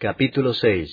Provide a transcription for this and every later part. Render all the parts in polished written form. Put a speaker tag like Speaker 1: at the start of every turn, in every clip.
Speaker 1: Capítulo 6.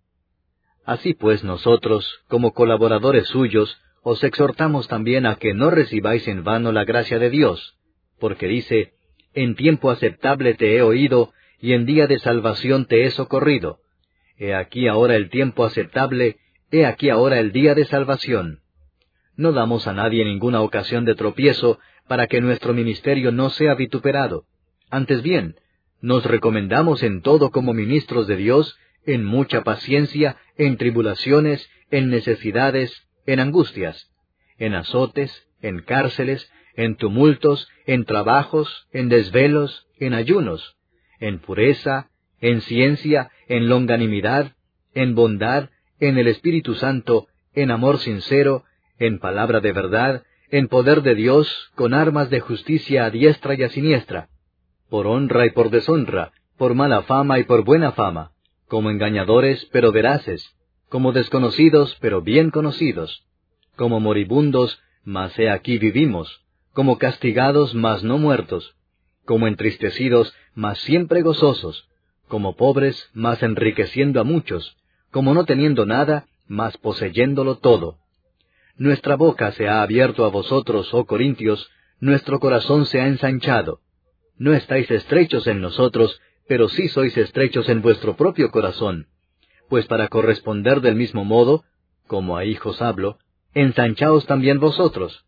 Speaker 1: Así pues nosotros, como colaboradores suyos, os exhortamos también a que no recibáis en vano la gracia de Dios, porque dice, en tiempo aceptable te he oído, y en día de salvación te he socorrido. He aquí ahora el tiempo aceptable, he aquí ahora el día de salvación. No damos a nadie ninguna ocasión de tropiezo, para que nuestro ministerio no sea vituperado. Antes bien, nos recomendamos en todo como ministros de Dios, en mucha paciencia, en tribulaciones, en necesidades, en angustias, en azotes, en cárceles, en tumultos, en trabajos, en desvelos, en ayunos, en pureza, en ciencia, en longanimidad, en bondad, en el Espíritu Santo, en amor sincero, en palabra de verdad, en poder de Dios, con armas de justicia a diestra y a siniestra, por honra y por deshonra, por mala fama y por buena fama, como engañadores pero veraces, como desconocidos pero bien conocidos, como moribundos, mas he aquí vivimos, como castigados mas no muertos, como entristecidos mas siempre gozosos, como pobres mas enriqueciendo a muchos, como no teniendo nada mas poseyéndolo todo. Nuestra boca se ha abierto a vosotros, oh Corintios, nuestro corazón se ha ensanchado. No estáis estrechos en nosotros, pero sí sois estrechos en vuestro propio corazón. Pues para corresponder del mismo modo, como a hijos hablo, ensanchaos también vosotros.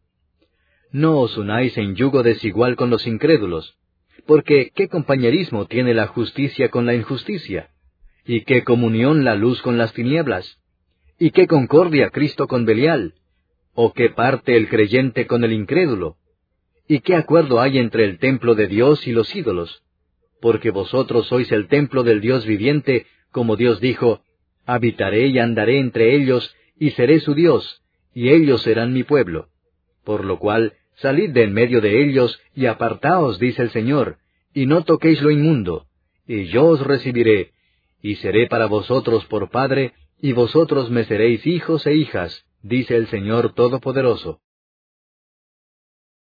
Speaker 1: No os unáis en yugo desigual con los incrédulos, porque ¿qué compañerismo tiene la justicia con la injusticia? ¿Y qué comunión la luz con las tinieblas? ¿Y qué concordia Cristo con Belial? ¿O qué parte el creyente con el incrédulo? ¿Y qué acuerdo hay entre el templo de Dios y los ídolos? Porque vosotros sois el templo del Dios viviente, como Dios dijo, habitaré y andaré entre ellos, y seré su Dios, y ellos serán mi pueblo. Por lo cual, salid de en medio de ellos, y apartaos, dice el Señor, y no toquéis lo inmundo, y yo os recibiré, y seré para vosotros por Padre, y vosotros me seréis hijos e hijas, dice el Señor Todopoderoso.